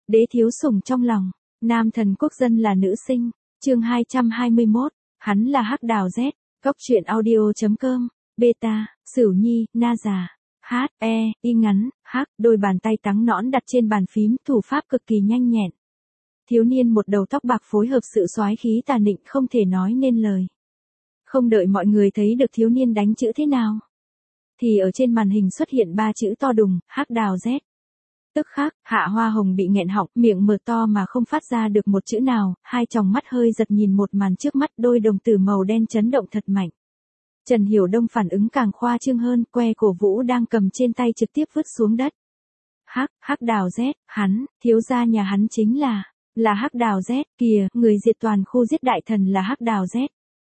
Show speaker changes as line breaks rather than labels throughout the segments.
Đế thiếu sủng trong lòng, nam thần quốc dân là nữ sinh, chương 221, hắn là hắc đào Z, góc truyện audio.com, beta, Sửu Nhi, na già, y ngắn, đôi bàn tay trắng nõn đặt trên bàn phím, thủ pháp cực kỳ nhanh nhẹn. Thiếu niên một đầu tóc bạc phối hợp sự soái khí tà nịnh không thể nói nên lời. Không đợi mọi người thấy được thiếu niên đánh chữ thế nào, thì ở trên màn hình xuất hiện 3 chữ to đùng, hắc đào Z. Tức khắc, Hạ Hoa Hồng bị nghẹn họng, miệng mở to mà không phát ra được một chữ nào, hai tròng mắt hơi giật nhìn một màn trước mắt, đôi đồng tử màu đen chấn động thật mạnh. Trần Hiểu Đông phản ứng càng khoa trương hơn, que cổ vũ đang cầm trên tay trực tiếp vứt xuống đất. Hắc đào Z, hắn, thiếu gia nhà hắn chính là hắc đào Z, kìa, người diệt toàn khu giết đại thần là hắc đào Z.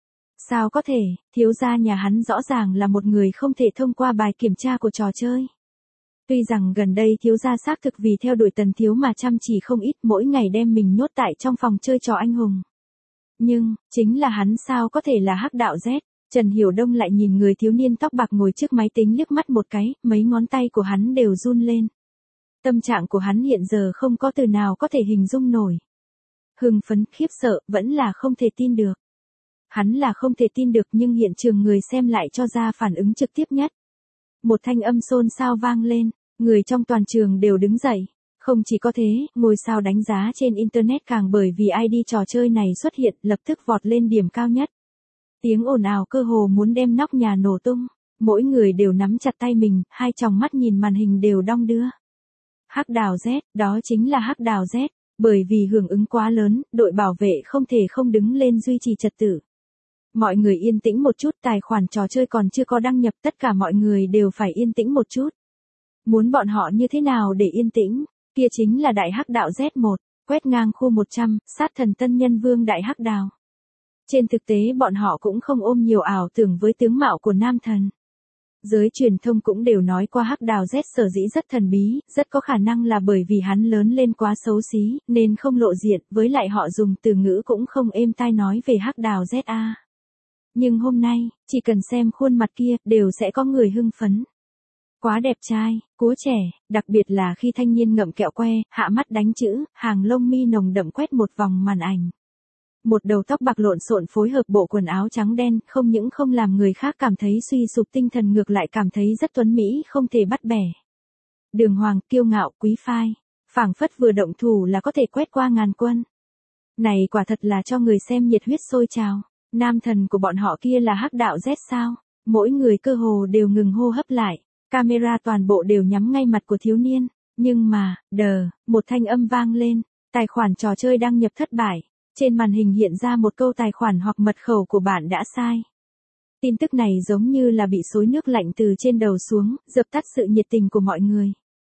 Sao có thể, thiếu gia nhà hắn rõ ràng là một người không thể thông qua bài kiểm tra của trò chơi. Tuy rằng gần đây thiếu gia xác thực vì theo đuổi Tần thiếu mà chăm chỉ không ít, mỗi ngày đem mình nhốt tại trong phòng chơi trò anh hùng. Nhưng, chính là hắn sao có thể là hắc đạo Z? Trần Hiểu Đông lại nhìn người thiếu niên tóc bạc ngồi trước máy tính liếc mắt một cái, mấy ngón tay của hắn đều run lên. Tâm trạng của hắn hiện giờ không có từ nào có thể hình dung nổi. Hưng phấn, khiếp sợ, vẫn là không thể tin được. Hắn là không thể tin được, nhưng hiện trường người xem lại cho ra phản ứng trực tiếp nhất. Một thanh âm xôn xao vang lên, người trong toàn trường đều đứng dậy. Không chỉ có thế, ngôi sao đánh giá trên Internet càng bởi vì ID trò chơi này xuất hiện lập tức vọt lên điểm cao nhất. Tiếng ồn ào cơ hồ muốn đem nóc nhà nổ tung, mỗi người đều nắm chặt tay mình, hai tròng mắt nhìn màn hình đều đong đưa. Hắc đào Z, đó chính là hắc đào Z, bởi vì hưởng ứng quá lớn, đội bảo vệ không thể không đứng lên duy trì trật tự. Mọi người yên tĩnh một chút, tài khoản trò chơi còn chưa có đăng nhập, tất cả mọi người đều phải yên tĩnh một chút. Muốn bọn họ như thế nào để yên tĩnh, kia chính là đại hắc đạo Z1, quét ngang khu 100, sát thần tân nhân vương đại hắc đào. Trên thực tế bọn họ cũng không ôm nhiều ảo tưởng với tướng mạo của nam thần. Giới truyền thông cũng đều nói qua hắc đào Z sở dĩ rất thần bí, rất có khả năng là bởi vì hắn lớn lên quá xấu xí, nên không lộ diện, với lại họ dùng từ ngữ cũng không êm tai nói về hắc đào ZA. Nhưng hôm nay, chỉ cần xem khuôn mặt kia, đều sẽ có người hưng phấn. Quá đẹp trai, cúa trẻ, đặc biệt là khi thanh niên ngậm kẹo que, hạ mắt đánh chữ, hàng lông mi nồng đậm quét một vòng màn ảnh. Một đầu tóc bạc lộn xộn phối hợp bộ quần áo trắng đen, không những không làm người khác cảm thấy suy sụp tinh thần, ngược lại cảm thấy rất tuấn mỹ không thể bắt bẻ. Đường hoàng, kiêu ngạo, quý phái, phảng phất vừa động thủ là có thể quét qua ngàn quân. Này quả thật là cho người xem nhiệt huyết sôi trào. Nam thần của bọn họ kia là hắc đạo Z sao? Mỗi người cơ hồ đều ngừng hô hấp lại, camera toàn bộ đều nhắm ngay mặt của thiếu niên. Nhưng mà, một thanh âm vang lên, tài khoản trò chơi đăng nhập thất bại. Trên màn hình hiện ra một câu tài khoản hoặc mật khẩu của bạn đã sai. Tin tức này giống như là bị xối nước lạnh từ trên đầu xuống, dập tắt sự nhiệt tình của mọi người.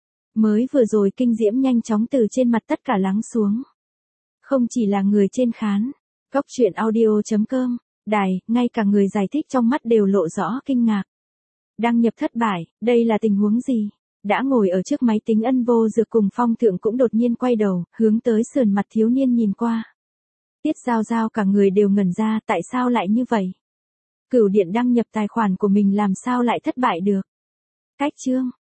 Mới vừa rồi kinh diễm nhanh chóng từ trên mặt tất cả lắng xuống. Không chỉ là người trên khán, góc truyện audio.com, đài, ngay cả người giải thích trong mắt đều lộ rõ kinh ngạc. Đăng nhập thất bại, đây là tình huống gì? Đã ngồi ở trước máy tính Ân Vô Dược cùng Phong Thượng cũng đột nhiên quay đầu, hướng tới sườn mặt thiếu niên nhìn qua. Tiết Giao Giao cả người đều ngẩn ra, tại sao lại như vậy? Cửu Điện đăng nhập tài khoản của mình làm sao lại thất bại được? Cách chương,